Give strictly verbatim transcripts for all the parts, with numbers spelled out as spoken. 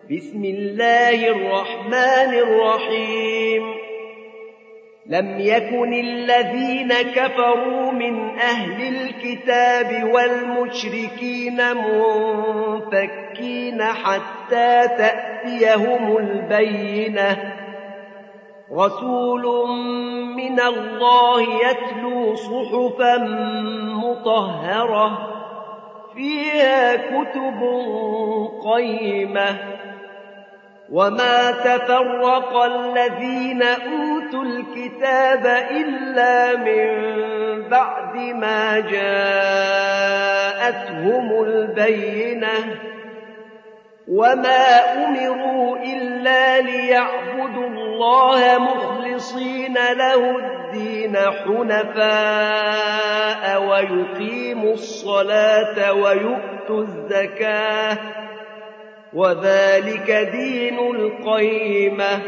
بسم الله الرحمن الرحيم لم يكن الذين كفروا من أهل الكتاب والمشركين منفكين حتى تأتيهم البينة رسول من الله يتلو صحفا مطهرة فيها كتب قيمة وما تفرق الذين أوتوا الكتاب إلا من بعد ما جاءتهم البينة وما أمروا إلا ليعبدوا الله مخلصين له الدين حنفاء ويقيموا الصلاة ويؤتوا الزكاة وذلك دين القيمة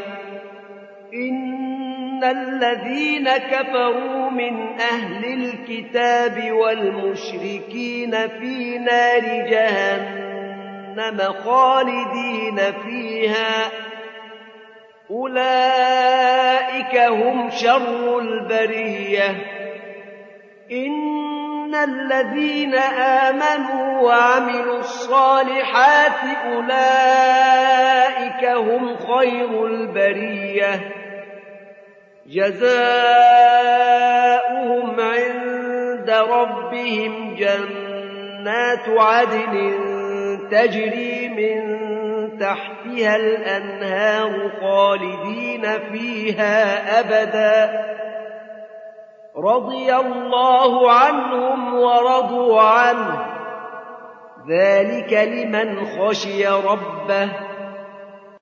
إن الذين كفروا من أهل الكتاب والمشركين في نار جهنم خالدين فيها أولئك هم شر البرية إن الذين آمنوا وعملوا الصالحات أولئك هم خير البرية جزاؤهم عند ربهم جنات عدن تجري من تحتها الأنهار خالدين فيها أبدا رضي الله عنهم ورضوا عنه ذلك لمن خشي ربه